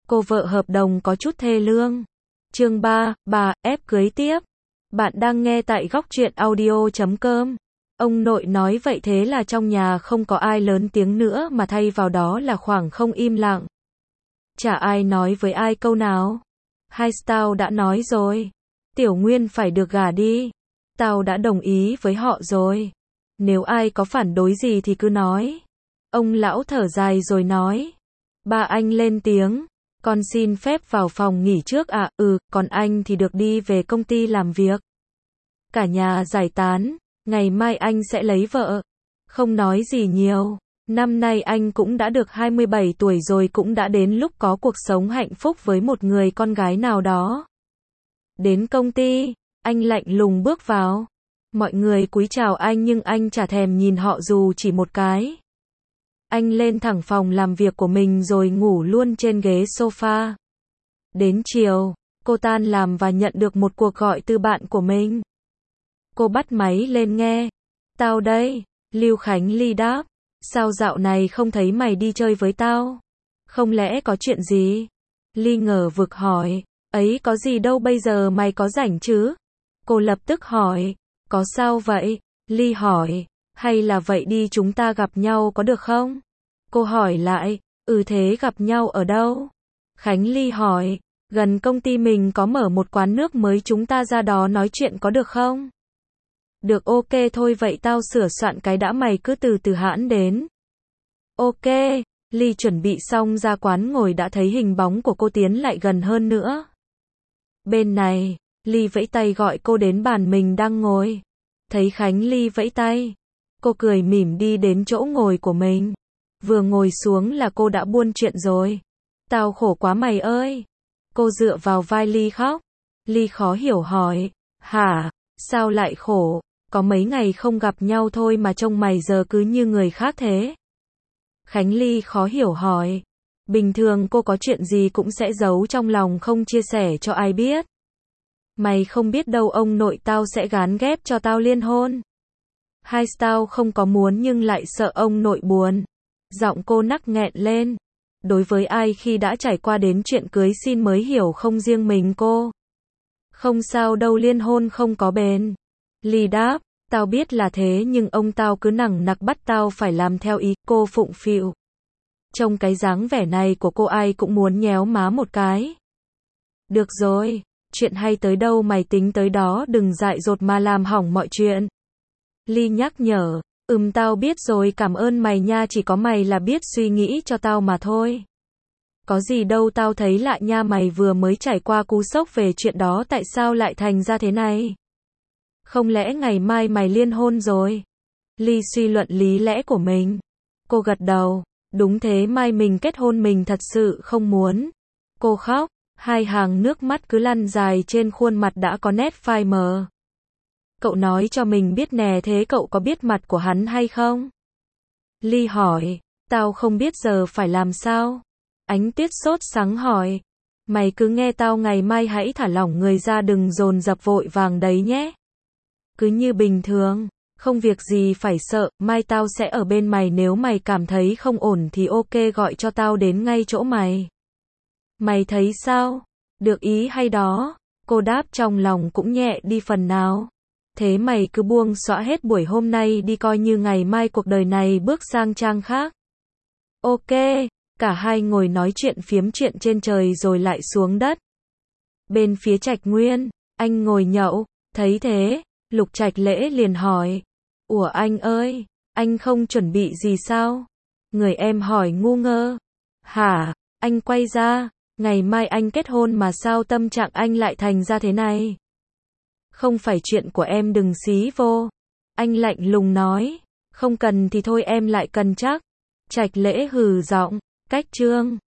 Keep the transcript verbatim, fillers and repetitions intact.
Cô vợ hợp đồng có chút thê lương. Chương ba, bà, ép cưới tiếp. Bạn đang nghe tại góc truyện audio chấm com. Ông nội nói vậy thế là trong nhà không có ai lớn tiếng nữa mà thay vào đó là khoảng không im lặng. Chả ai nói với ai câu nào. Hai tao đã nói rồi. Tiểu Nguyên phải được gả đi. Tao đã đồng ý với họ rồi. Nếu ai có phản đối gì thì cứ nói. Ông lão thở dài rồi nói. Ba anh lên tiếng. Con xin phép vào phòng nghỉ trước ạ. À, ừ, còn anh thì được đi về công ty làm việc. Cả nhà giải tán. Ngày mai anh sẽ lấy vợ. Không nói gì nhiều. Năm nay anh cũng đã được hai mươi bảy tuổi rồi, cũng đã đến lúc có cuộc sống hạnh phúc với một người con gái nào đó. Đến công ty, anh lạnh lùng bước vào. Mọi người cúi chào anh nhưng anh chả thèm nhìn họ dù chỉ một cái. Anh lên thẳng phòng làm việc của mình rồi ngủ luôn trên ghế sofa. Đến chiều, cô tan làm và nhận được một cuộc gọi từ bạn của mình. Cô bắt máy lên nghe. Tao đây, Lưu Khánh Ly đáp. Sao dạo này không thấy mày đi chơi với tao? Không lẽ có chuyện gì? Ly ngờ vực hỏi. Ấy có gì đâu, bây giờ mày có rảnh chứ? Cô lập tức hỏi. Có sao vậy? Ly hỏi. Hay là vậy đi chúng ta gặp nhau có được không? Cô hỏi lại. Ừ thế gặp nhau ở đâu? Khánh Ly hỏi. Gần công ty mình có mở một quán nước mới, chúng ta ra đó nói chuyện có được không? Được, ok thôi vậy tao sửa soạn cái đã, mày cứ từ từ hãn đến. Ok, Ly chuẩn bị xong ra quán ngồi đã thấy hình bóng của cô tiến lại gần hơn nữa. Bên này, Ly vẫy tay gọi cô đến bàn mình đang ngồi. Thấy Khánh Ly vẫy tay, cô cười mỉm đi đến chỗ ngồi của mình. Vừa ngồi xuống là cô đã buôn chuyện rồi. Tao khổ quá mày ơi. Cô dựa vào vai Ly khóc. Ly khó hiểu hỏi. Hả, sao lại khổ? Có mấy ngày không gặp nhau thôi mà trông mày giờ cứ như người khác thế. Khánh Ly khó hiểu hỏi. Bình thường cô có chuyện gì cũng sẽ giấu trong lòng không chia sẻ cho ai biết. Mày không biết đâu, ông nội tao sẽ gán ghép cho tao liên hôn. Hai tao không có muốn nhưng lại sợ ông nội buồn. Giọng cô nắc nghẹn lên. Đối với ai khi đã trải qua đến chuyện cưới xin mới hiểu, không riêng mình cô. Không sao đâu, liên hôn không có bền. Ly đáp, tao biết là thế nhưng ông tao cứ nằng nặc bắt tao phải làm theo ý. Cô phụng phịu. Trông cái dáng vẻ này của cô ai cũng muốn nhéo má một cái. Được rồi, chuyện hay tới đâu mày tính tới đó, đừng dại dột mà làm hỏng mọi chuyện. Ly nhắc nhở, ừm tao biết rồi, cảm ơn mày nha, chỉ có mày là biết suy nghĩ cho tao mà thôi. Có gì đâu, tao thấy lạ nha, mày vừa mới trải qua cú sốc về chuyện đó, tại sao lại thành ra thế này? Không lẽ ngày mai mày liên hôn rồi? Ly suy luận lý lẽ của mình. Cô gật đầu. Đúng thế, mai mình kết hôn, mình thật sự không muốn. Cô khóc. Hai hàng nước mắt cứ lăn dài trên khuôn mặt đã có nét phai mờ. Cậu nói cho mình biết nè, thế cậu có biết mặt của hắn hay không? Ly hỏi. Tao không biết, giờ phải làm sao? Ánh Tuyết sốt sắng hỏi. Mày cứ nghe tao, ngày mai hãy thả lỏng người ra, đừng dồn dập vội vàng đấy nhé. Cứ như bình thường, không việc gì phải sợ, mai tao sẽ ở bên mày, nếu mày cảm thấy không ổn thì ok gọi cho tao đến ngay chỗ mày. Mày thấy sao? Được ý hay đó? Cô đáp, trong lòng cũng nhẹ đi phần nào. Thế mày cứ buông xõa hết buổi hôm nay đi, coi như ngày mai cuộc đời này bước sang trang khác. Ok, cả hai ngồi nói chuyện phiếm chuyện trên trời rồi lại xuống đất. Bên phía Trạch Nguyên, anh ngồi nhậu, thấy thế, Lục Trạch Lễ liền hỏi. Ủa anh ơi, anh không chuẩn bị gì sao? Người em hỏi ngu ngơ. Hả, anh quay ra, ngày mai anh kết hôn mà sao tâm trạng anh lại thành ra thế này? Không phải chuyện của em, đừng xí vô. Anh lạnh lùng nói. Không cần thì thôi, em lại cần chắc. Trạch Lễ hừ giọng, cách trương.